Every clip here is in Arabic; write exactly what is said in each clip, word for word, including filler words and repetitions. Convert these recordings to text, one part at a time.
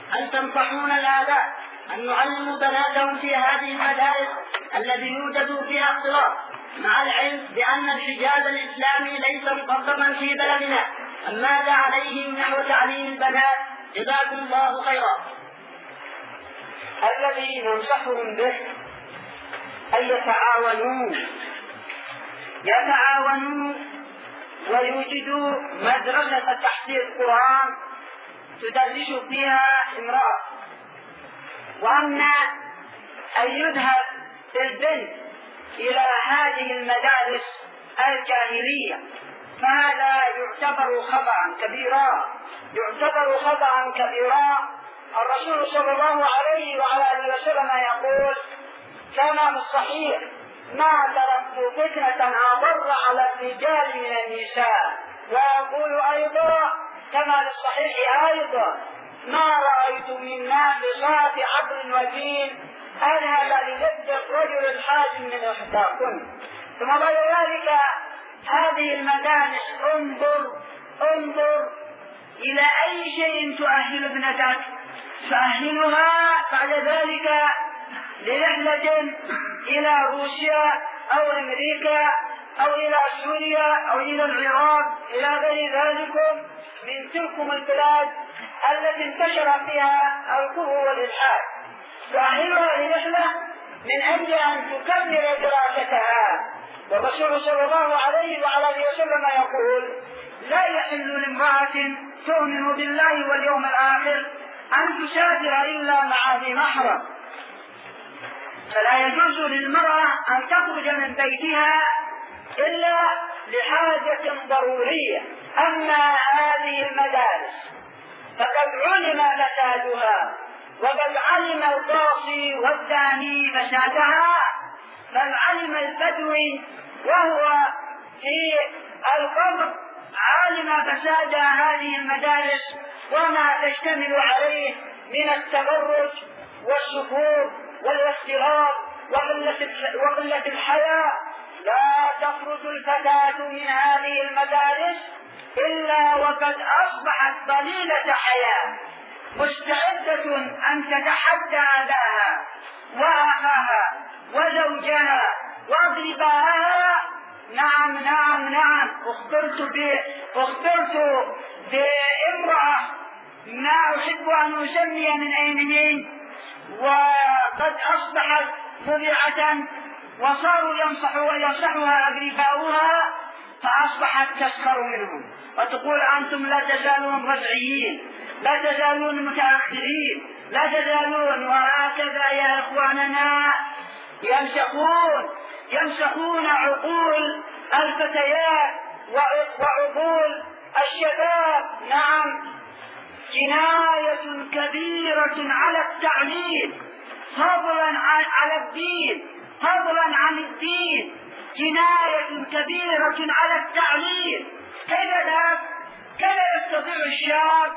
هل تنصحون الآباء أن يعلموا بناتهم في هذه المدارس الذي يوجد فيها اختلاط، مع العلم بأن الحجاب الإسلامي ليس مطبقا في بلدنا؟ ماذا عليهم نحو تعليم البنات؟ جزاكم الله خيرا. الذي ننصحهم به أن يتعاونوا يتعاونوا ويوجدوا مدرسة تحفيظ القرآن تدرس فيها امرأة. وأما أن يذهب البنت إلى هذه المدارس الجاهلية فهذا يعتبر خطأ كبيرا يعتبر خطأ كبيرا. الرسول صلى الله عليه وعلى آله وسلم يقول كما في الصحيح: ما تركت فتنة أضر على الرجال من النساء. ويقول أيضا كما في الصحيح أيضا: ما رأيت من ناقصات عقل ودين أذهب للذ الرجل الحازم من إحداكن. ثم بعد ذلك هذه المدارس انظر انظر إلى أي شيء تؤهل ابنتك، تؤهلها بعد ذلك لرحلة إلى روسيا أو أمريكا أو إلى سوريا أو إلى العراق إلى غير ذلك من تلكم البلاد التي انتشر فيها الكفر والإلحاد. تؤهلها لرحلة من أجل أن تكمل دراستها. والرسول صلى الله عليه وعلى آله وسلم يقول: لا يحل لامرأة تؤمن بالله واليوم الآخر أن تسافر إلا مع ذي محرم. فلا يجوز للمرأة أن تخرج من بيتها إلا لحاجة ضرورية. أما هذه المدارس فقد علم فسادها، وقد علم القاصي والداني فسادها، بل علم البدوي وهو في القبر علم فساد هذه المدارس وما تشتمل عليه من التبرج والسفور والاختلاط وقلة الحياء. لا تخرج الفتاة من هذه المدارس إلا وقد أصبحت ضليلة حياة، مستعدة أن تتحدى أباها وأخاها وزوجها وأقربائها. نعم نعم نعم اخترت اخترت بامرأة ما أحب أن أسمي من أيمنين، وقد أصبحت مذيعة وصاروا ينصحوا ينصحها أقرباؤها فأصبحت تسخر منهم وتقول: أنتم لا تزالون رجعيين، لا تزالون متأخرين، لا تزالون. وهكذا يا إخواننا يمسخون يمسخون عقول الفتيات وعقول الشباب. نعم، جناية كبيرة على التعليم فضلا على الدين فضلا عن الدين جناية كبيرة على التعليم. كيف ذاك؟ كيف يستطيع الشاب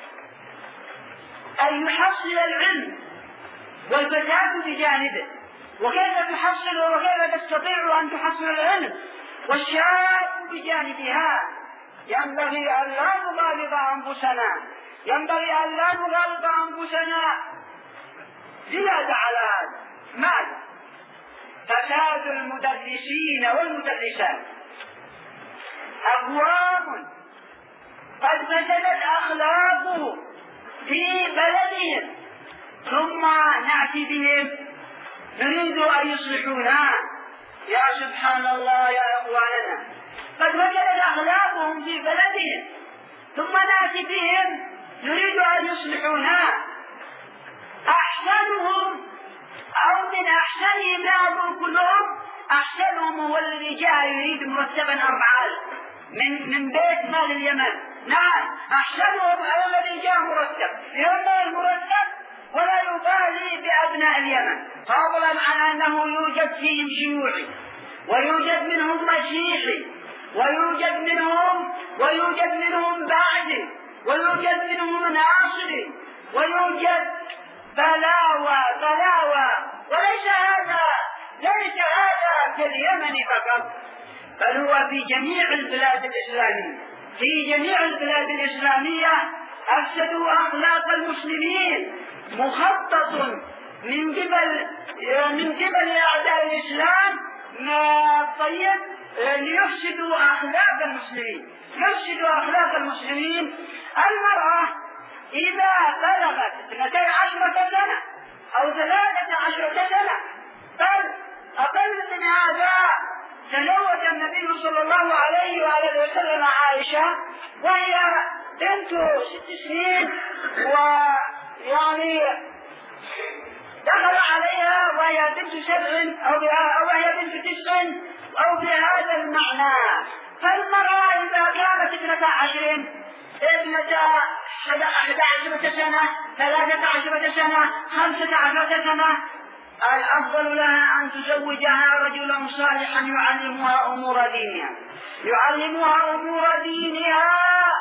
أن يحصل العلم والفتاة بجانبه؟ وكيف تحصل وكيف تستطيع أن تحصل العلم والشاب بجانبها؟ ينبغي أن لا نغالب أنفسنا ينبغي أن لا نغالب أنفسنا زيادة على هذا. ماذا؟ فساد المدرسين والمدرسات. أقوام قد فسدت أخلاقه في بلدهم ثم نأتي بهم نريد أن يصلحونا. يا سبحان الله يا إخواننا، قد فسدت أخلاقهم في بلدهم ثم نأتي بهم نريد أن يصلحونا. أحسنهم أو من أحسنهم لا كلهم أحسنهم هو الذي جاء يريد مرتبا أربعة من من بيت مال اليمن. نعم، أحسنهم هو الذي جاء مرتب يرمى المرتب ولا يبالي بأبناء اليمن، فضلا عن أنه يوجد فيهم شيوعي ويوجد منهم مسيحي ويوجد منهم ويوجد منهم باعثي ويوجد منهم ناصري ويوجد بلاوى بلاوى. وليس هذا ليس هذا في اليمن فقط، بل هو في جميع البلاد الإسلامية في جميع البلاد الإسلامية أفسدوا أخلاق المسلمين، مخطط من قبل من قبل أعداء الإسلام طيب ليفسدوا أخلاق المسلمين، يفسدوا أخلاق المسلمين. المرأة إذا بلغت اثنتي عشرة سنة أو ثلاثة عشرة سنة بل أقل من هذا، تزوج النبي صلى الله عليه وآله وسلم عائشة وهي بنت ست سنين، ويعني دخل عليها وهي بنت سبع أو وهي بنت تسع أو بهذا المعنى. فالمرأة إذا كانت اثنتا عشر اثنتا أحد عشرة سنة ثلاثة عشرة سنة خمسة عشرة سنة الأفضل لها أن تزوجها رجلا صالحا يعلمها أمور دينها يعلمها أمور دينها.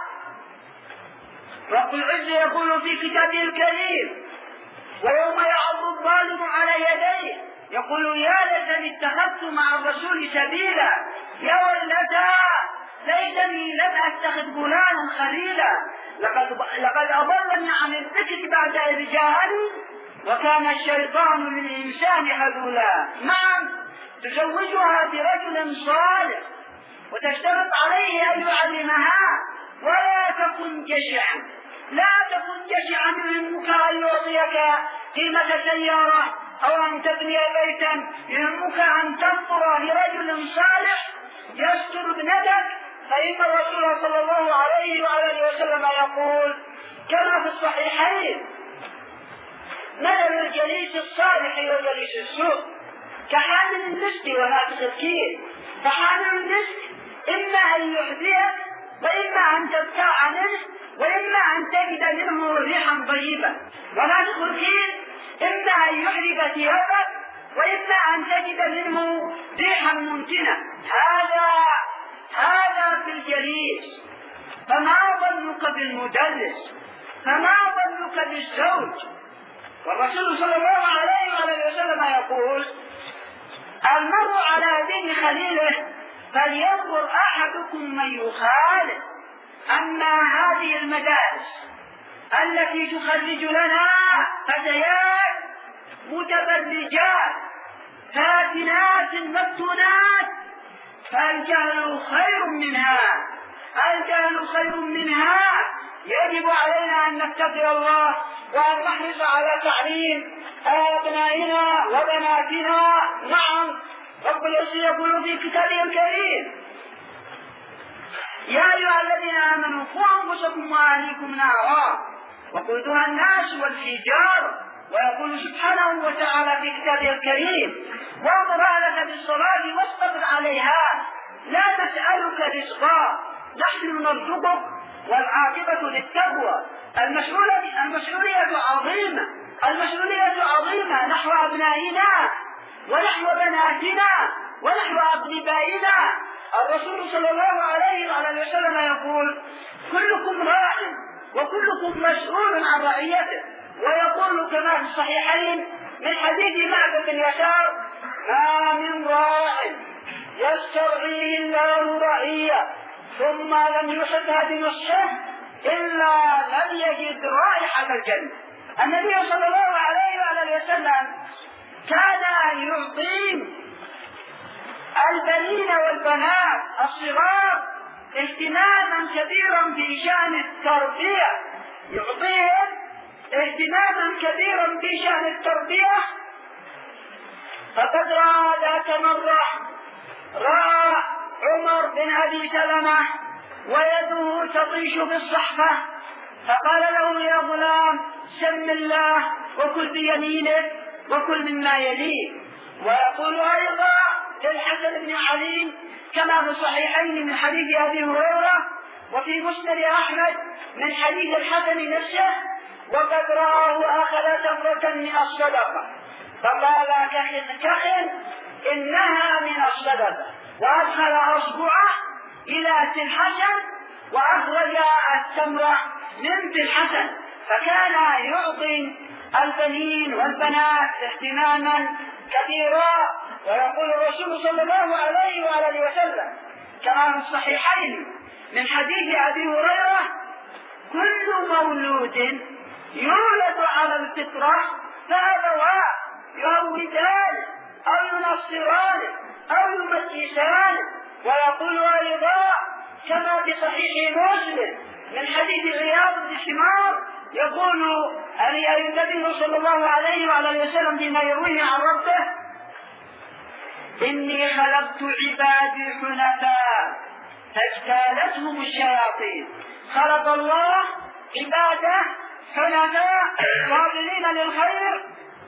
رب العزة يقول في كتابه الكريم: ويوم يعض الظالم على يديه يقول يا ليتني اتخذت مع الرسول سبيلا، يا ويلتى ليتني لم اتخذ فلانا خليلا، لقد لقد اضلني عن الذكر بعد اذ جاءني وكان الشيطان للانسان خذولا. نعم، تزوجها برجل صالح وتشترط عليه ان يعلمها، ولا تكن جشعا، لا تكن جشعا يهمك ان يعطيك قيمة سيارة أو أن تبني بيتا، يهمك أن تنظر لرجل صالح يستر ابنتك. فإن الرسول صلى الله عليه وآله وسلم يقول كما في الصحيحين: مثل الجليس الصالح وجليس السوء كحامل المسك ونافخ الكير. فحامل المسك إما أن يحذيك وإما أن تبتاع منه وإما أن تجد منه ريحا طيبة، ونافخ الكير إما أن يحرق ثيابك وإما أن تجد منه ريحا منتنة. هذا هذا في الجليس. فما ظنك بالمدلس؟ فما ظنك بالزوج؟ والرسول صلى الله عليه وسلم يقول: المرء على دين خليله فلينظر أحدكم من يخالف. أما هذه المدارس التي تخرج لنا فتيات متبرجات فاتنات مفتونات فالجهل خير منها، الجهل خير منها. يجب علينا أن نتقي الله وأن نحرص على تعليم أبنائنا وبناتنا. نعم، رب العزة يقول في كتابه الكريم: يا أيها الذين آمنوا قوا أنفسكم وأهليكم نارا وقودها الناس والحجارة. ويقول سبحانه وتعالى في كتابه الكريم: وأمر أهلك بالصلاة واصطبر عليها لا نسألك رزقا نحن نرزقك والعاقبة للتقوى. المسؤولية المسؤولية عظيمة، المسؤولية عظيمة نحو أبنائنا ونحو بناتنا ونحو أقربائنا. الرسول صلى الله عليه وسلم يقول: كلكم راع وكلكم مسؤول عن رعيته. ويقول كما في الصحيحين من حديث معبد بن يسار: ما من راع يسترعيه الله رعية ثم لم يصبها بنصحه إلا لم يجد رائحة الجنة. النبي صلى الله عليه وسلم كان يعطي البنين والبنات الصغار اهتماما كبيرا في شأن التربية، يعطيهم اهتماما كبيرا في شأن التربية. فقد رأى ذات مرة رأى عمر بن أبي سلمة ويده تطيش بالصحفة، فقال له: يا غلام سم الله وكل بيمينك وكل مما يليك. ويقول أيضا للحسن بن علي كما في الصحيحين من حديث أبي هريرة وفي مسند أحمد من حديث الحسن نفسه: وقد رآه أخذ تمرة من الصدقة فقال: كخن كخن إنها من الصدقة، وأدخل أصبعه إلى ذي الحسن وأخرج التمرة من ذي الحسن. فكان يعطي البنين والبنات اهتماما كثيرا. ويقول الرسول صلى الله عليه وآله وسلم كما في الصحيحين من حديث أبي هريرة: كل مولود يولد على الفطرة فأبواه يهودان أو ينصران أو يمجسان. ويقول أيضا كما في صحيح مسلم من حديث عياض بن حمار يقول النبي صلى الله عليه وعلى وسلم فيما يرويه عن ربه: إني خلقت عبادي حنفاء فاجتالتهم الشياطين. خلق الله عباده حنفاء قابلين للخير،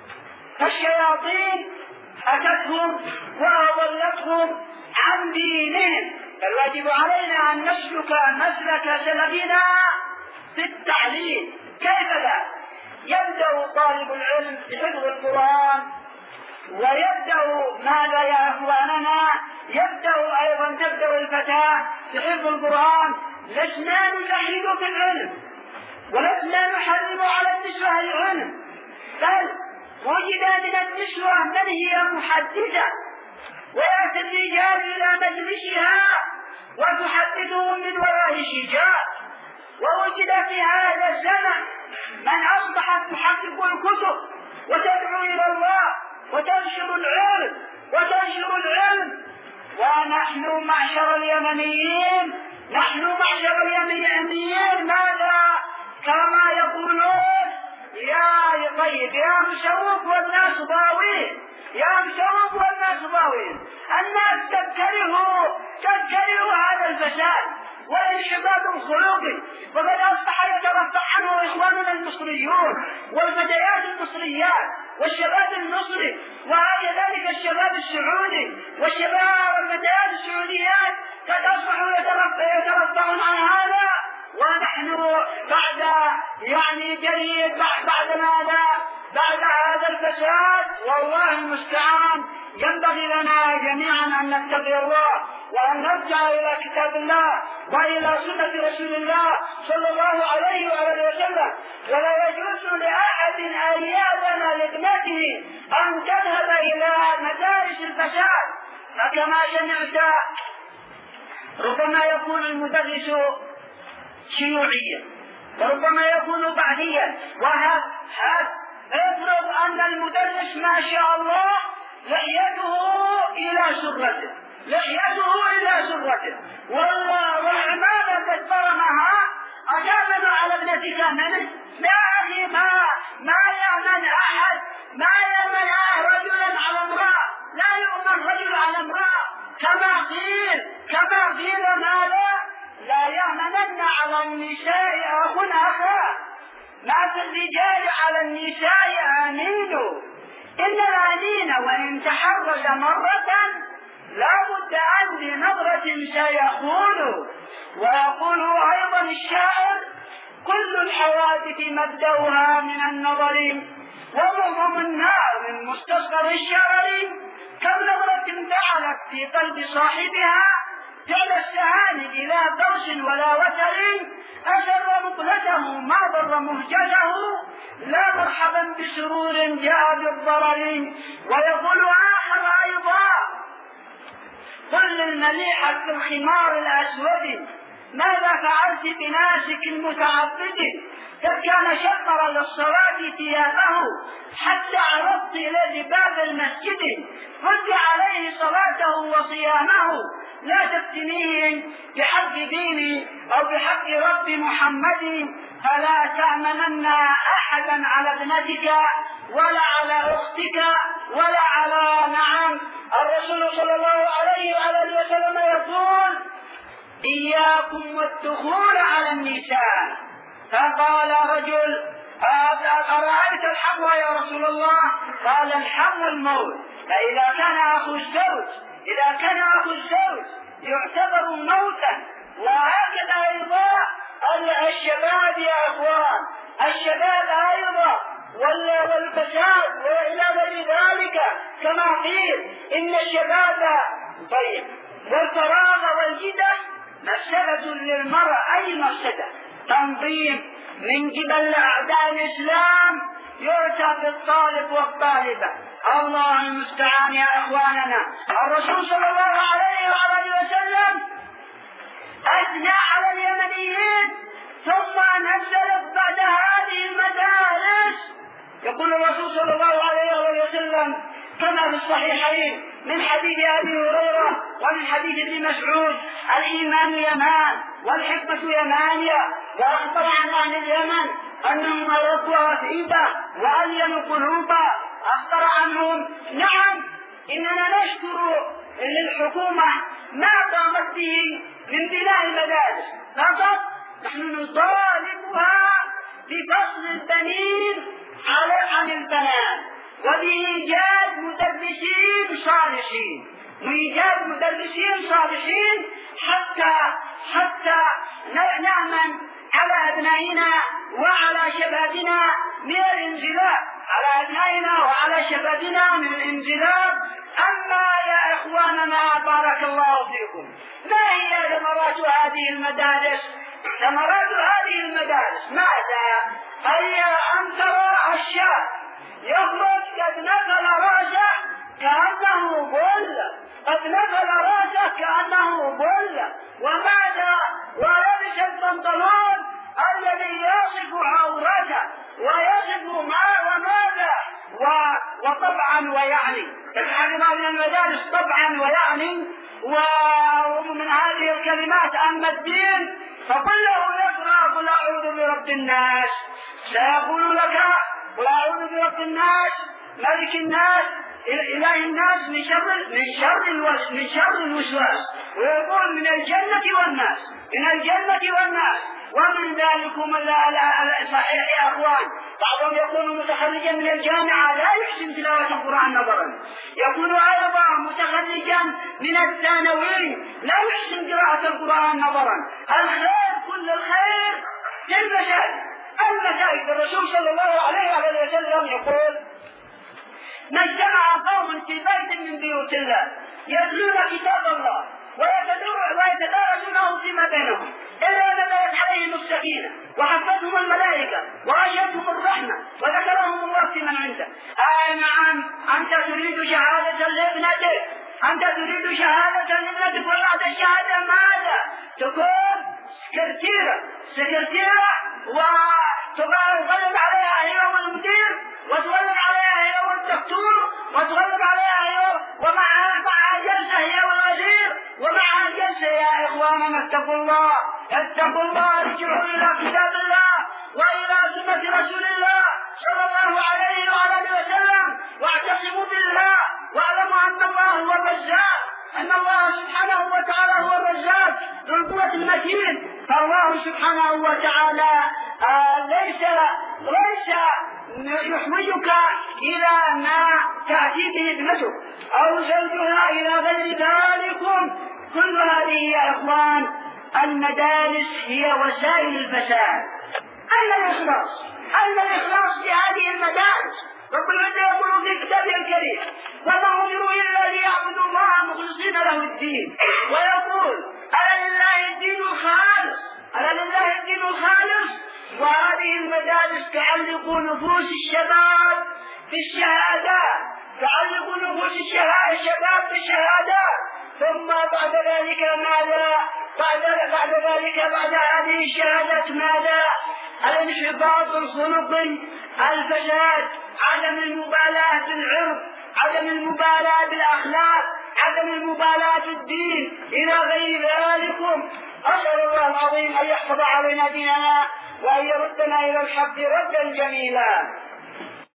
فالشياطين أتتهم وأضلتهم عن دينهم. فالواجب علينا أن نسلك مسلك سلفنا في التعليم. كيف لا؟ يبدأ طالب العلم بحفظ القرآن، ويبدأ ماذا يا أخواننا؟ يبدأ أيضا تبدأ الفتاة بحفظ القرآن. لسنا نزهد في العلم ولسنا نحرم على النسوة العلم، بل وجد من النسوة من هي محدثة ويأتي الرجال إلى مجلسها وتحدثهم من وراء شجاع. ووجد في هذا الزمن من أصبحت تحقق الكتب وتدعو إلى الله وتنشر العلم وتنشر العلم. ونحن معشر اليمنيين نحن معشر اليمنيين ماذا؟ كما يقولون: يا طيب يا مشوق والناس ضاوين، يا مشوق والناس ضاوين. الناس تكره تكره هذا الفساد والانحباب الخلقي، وقد أصبح يترفع عنه إخواننا المصريون والفتيات المصريات والشباب المصري، وكذلك الشباب السعودي والشباب والفتيات السعوديات قد أصبحوا يترفعون عن هذا. ونحن بعد يعني جريد بعد ماذا؟ بعد هذا الفساد والله المستعان ينبغي لنا جميعا أن نتقي الله وأن نرجع إلى كتاب الله وإلى سنة رسول الله صلى الله عليه وآله وسلم. ولا يجوز لأحد أن يأذن لابنته أن تذهب إلى مدارس الفساد. فكما سمعت ربما يكون المدرس شيوعيا وربما يكون بعديا، وهذا افرض أن المدرس ما شاء الله لحيته إلى سرته لحيته إلى سرته والعمامة قد برمها، أجابنا على ابنتك منه؟ لا أخي، ما ما يأمن أحد ما يأمن رجلا على امرأة، لا يؤمن رجل على امرأة. كما قيل كما قيل ماذا؟ لا يأمنن على النساء أخ أخاه، ما في الرجال على النساء آمين. إن الآمين وإن تحرز مرة لا بد أن بنظرة سيخون. ويقول أيضا الشاعر: كل الحوادث مبدأها من النظر ومعظم النار من مستصغر الشرر. كم نظرة فعلت في قلب صاحبها فعل السهام بلا قوس ولا وتر، أسر مقلته ما ضر مهجته، لا مرحبا بسرور جاء بالضرر. ويقول آخر أيضا: قل المليحة في الخمار الأسود ماذا فعلت بناسك المتعبد؟ قد كان شقر للصلاة ثيابه حتى عرضت إلى باب المسجد، رد عليه صلاته وصيامه، لا تفتنيه بحق ديني أو بحق رب محمد. فلا تأمنن أحدا على ابنتك ولا على أختك ولا على نعم. الرسول صلى الله عليه وآله وسلم يقول: إياكم والدخول على النساء. فقال رجل: أرأيت الحمو يا رسول الله؟ قال: الحمو الموت. فإذا كان أخو الزوج إذا كان أخو الزوج يعتبر موتا. وهكذا أيضا الشباب يا أخوان، الشباب أيضا والفساد وإلى غير ذلك. كما قيل إن الشباب طيب والفراغ والجدة مفسدة للمرء. أي مفسدة؟ تنظيم من قبل أعداء الإسلام يؤتى بالطالب والطالبة. الله المستعان يا أخواننا. الرسول صلى الله عليه وآله وسلم أثنى على اليمنيين ثم نزلت بعد هذه المدارس. يقول الرسول صلى الله عليه وسلم كما في الصحيحين من حديث أبي هريرة ومن حديث ابن مسعود: الإيمان يمان والحكمة يمانية. وأخبر عن أهل اليمن أنهم أرقوا عفيفة وألينوا قلوبا. أخبر عنهم: نعم، إننا نشكر للحكومة ما قامت به من بناء المدارس، فقط نحن نطالبها بفصل البنين عن البنات وبإيجاد مدرسين صالحين وإيجاد مدرسين صالحين حتى حتى نأمن على أبنائنا وعلى شبابنا من الانزلاق على أبنائنا وعلى شبابنا من الانزلاق. أما يا إخواننا بارك الله فيكم، ما هي ثمرات هذه المدارس؟ ثمرات هذه المدارس ماذا؟ هي أن ترى الشاب يخرج قد نزل راسه كأنه بل قد نزل راسه كأنه بل وماذا؟ ولبس البنطلون الذي يصف عورته ويصف ما وماذا و... وطبعا ويعني الحكمة من المدارس طبعا ويعني. ومن هذه الكلمات أما الدين فكله يقرأ: قل أعوذ برب الناس. سيقول لك: قل أعوذ برب الناس ملك الناس إله الناس من شر من شر من شر الوسواس. ويقول من الجنة والناس من الجنة والناس. ومن ذلكم صحيح يا أخوان بعضهم يكون متخرجا من الجامعة لا يحسن تلاوة القرآن نظرا، يكون أيضا متخرجا من الثانوي لا يحسن قراءة القرآن نظرا. الخير كل الخير في المساجد. المساجد الرسول صلى الله عليه وسلم يقول: ما اجتمع قوم في بيت من بيوت الله يتلون كتاب الله ويتدارسونه فيما بينهم إلا نزلت عليهم السكينة وحفتهم الملائكة وغشيتهم الرحمة وذكرهم الله في من عنده. آه نعم، أنت تريد شهادة لابنتك أنت تريد شهادة لابنتك وبعد الشهادة ماذا؟ تكون سكرتيرة سكرتيرة وتغلب عليها هي والمدير وتغلب عليها هي والدكتور وتغلب عليها هي ومع مع جلسة هي والوزير ومع الجلسة. يا إخواننا اتقوا الله اتقوا الله ارجعوا إلى كتاب الله وإلى سنة رسول الله صلى الله عليه وآله وسلم واعتصموا بالله واعلموا أن الله هو الرزاق أن الله سبحانه وتعالى هو الرزاق ذو القوة المتين. فالله سبحانه وتعالى آه ليس ليس يحوجك إلى ما تأتي به ابنتك أو زوجها إلى غير ذلك. كل هذه يا إخوان المدارس هي وسائل الفساد. أين الإخلاص؟ أين الإخلاص في هذه المدارس؟ ربنا يقول في كتابه الكريم: وما أمروا إلا ليعبدوا الله مخلصين له الدين. ويقول: ألا لله الدين الخالص ألا لله الدين الخالص. وهذه المدارس تعلق نفوس الشباب بالشهادات تعلق نفوس الشباب بالشهادات. ثم بعد ذلك ماذا؟ بعد بعد ذلك بعد هذه الشهادات ماذا؟ الانحطاط الخلقي، الفساد، عدم المبالاة بالعرض، عدم المبالاة بالأخلاق، عدم المبالاة بالدين إلى غير ذلك. أسأل الله العظيم أن يحفظ علينا ديننا وأن يردنا إلى الحق ردا جميلا.